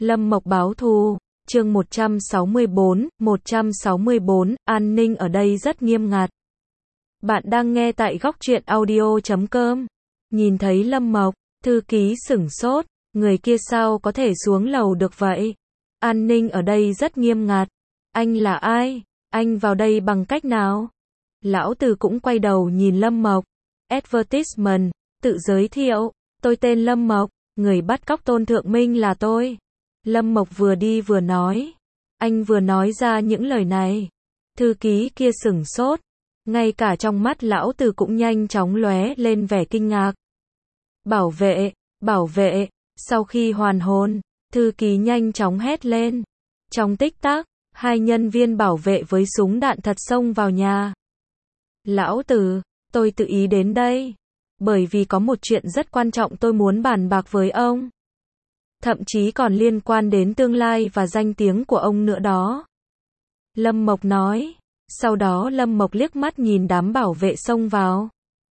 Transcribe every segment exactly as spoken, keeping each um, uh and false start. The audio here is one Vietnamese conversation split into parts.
Lâm Mộc báo thù, chương một trăm sáu mươi bốn, một trăm sáu mươi bốn, an ninh ở đây rất nghiêm ngặt. Bạn đang nghe tại góc truyện audio chấm com. Nhìn thấy Lâm Mộc, thư ký sửng sốt, người kia sao có thể xuống lầu được vậy? An ninh ở đây rất nghiêm ngặt. Anh là ai? Anh vào đây bằng cách nào? Lão Từ cũng quay đầu nhìn Lâm Mộc. Advertisement, tự giới thiệu, tôi tên Lâm Mộc, người bắt cóc Tôn Thượng Minh là tôi. Lâm Mộc vừa đi vừa nói. Anh vừa nói ra những lời này. Thư ký kia sửng sốt. Ngay cả trong mắt lão Từ cũng nhanh chóng lóe lên vẻ kinh ngạc. Bảo vệ, bảo vệ, sau khi hoàn hồn, thư ký nhanh chóng hét lên. Trong tích tắc, hai nhân viên bảo vệ với súng đạn thật xông vào nhà. Lão Từ, tôi tự ý đến đây. Bởi vì có một chuyện rất quan trọng tôi muốn bàn bạc với ông. Thậm chí còn liên quan đến tương lai và danh tiếng của ông nữa đó. Lâm Mộc nói. Sau đó Lâm Mộc liếc mắt nhìn đám bảo vệ xông vào.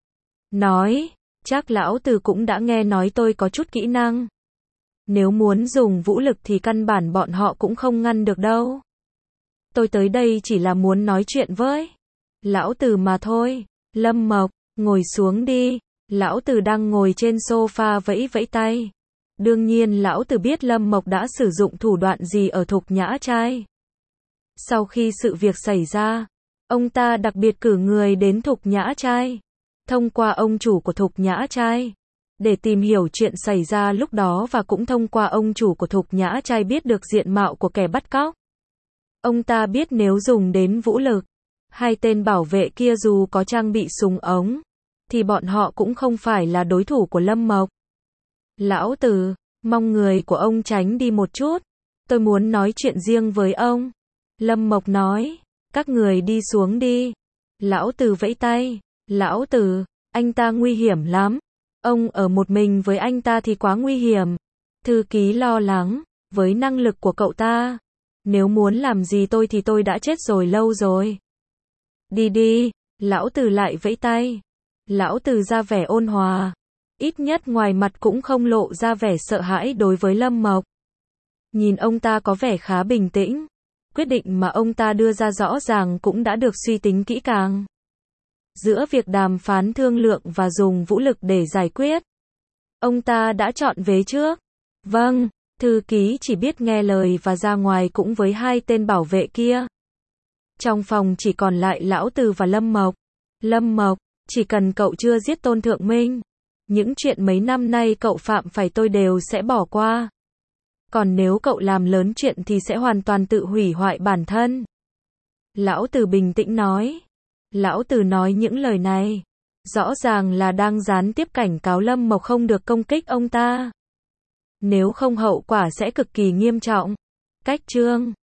Nói, chắc lão Từ cũng đã nghe nói tôi có chút kỹ năng. Nếu muốn dùng vũ lực thì căn bản bọn họ cũng không ngăn được đâu. Tôi tới đây chỉ là muốn nói chuyện với lão Từ mà thôi. Lâm Mộc, ngồi xuống đi. Lão Từ đang ngồi trên sofa vẫy vẫy tay. Đương nhiên lão Từ biết Lâm Mộc đã sử dụng thủ đoạn gì ở Thục Nhã Trai. Sau khi sự việc xảy ra, ông ta đặc biệt cử người đến Thục Nhã Trai, thông qua ông chủ của Thục Nhã Trai, để tìm hiểu chuyện xảy ra lúc đó và cũng thông qua ông chủ của Thục Nhã Trai biết được diện mạo của kẻ bắt cóc. Ông ta biết nếu dùng đến vũ lực, hai tên bảo vệ kia dù có trang bị súng ống, thì bọn họ cũng không phải là đối thủ của Lâm Mộc. Lão Từ, mong người của ông tránh đi một chút. Tôi muốn nói chuyện riêng với ông. Lâm Mộc nói, các người đi xuống đi. Lão Từ vẫy tay. Lão Từ, anh ta nguy hiểm lắm. Ông ở một mình với anh ta thì quá nguy hiểm. Thư ký lo lắng, với năng lực của cậu ta, nếu muốn làm gì tôi thì tôi đã chết rồi lâu rồi. Đi đi, lão Từ lại vẫy tay. Lão Từ ra vẻ ôn hòa. Ít nhất ngoài mặt cũng không lộ ra vẻ sợ hãi đối với Lâm Mộc. Nhìn ông ta có vẻ khá bình tĩnh. Quyết định mà ông ta đưa ra rõ ràng cũng đã được suy tính kỹ càng. Giữa việc đàm phán thương lượng và dùng vũ lực để giải quyết, ông ta đã chọn vế trước. Vâng, thư ký chỉ biết nghe lời và ra ngoài cũng với hai tên bảo vệ kia. Trong phòng chỉ còn lại lão Từ và Lâm Mộc. Lâm Mộc, chỉ cần cậu chưa giết Tôn Thượng Minh, những chuyện mấy năm nay cậu phạm phải tôi đều sẽ bỏ qua. Còn nếu cậu làm lớn chuyện thì sẽ hoàn toàn tự hủy hoại bản thân. Lão Từ bình tĩnh nói. Lão Từ nói những lời này, rõ ràng là đang gián tiếp cảnh cáo Lâm Mộc không được công kích ông ta. Nếu không hậu quả sẽ cực kỳ nghiêm trọng. Cách chương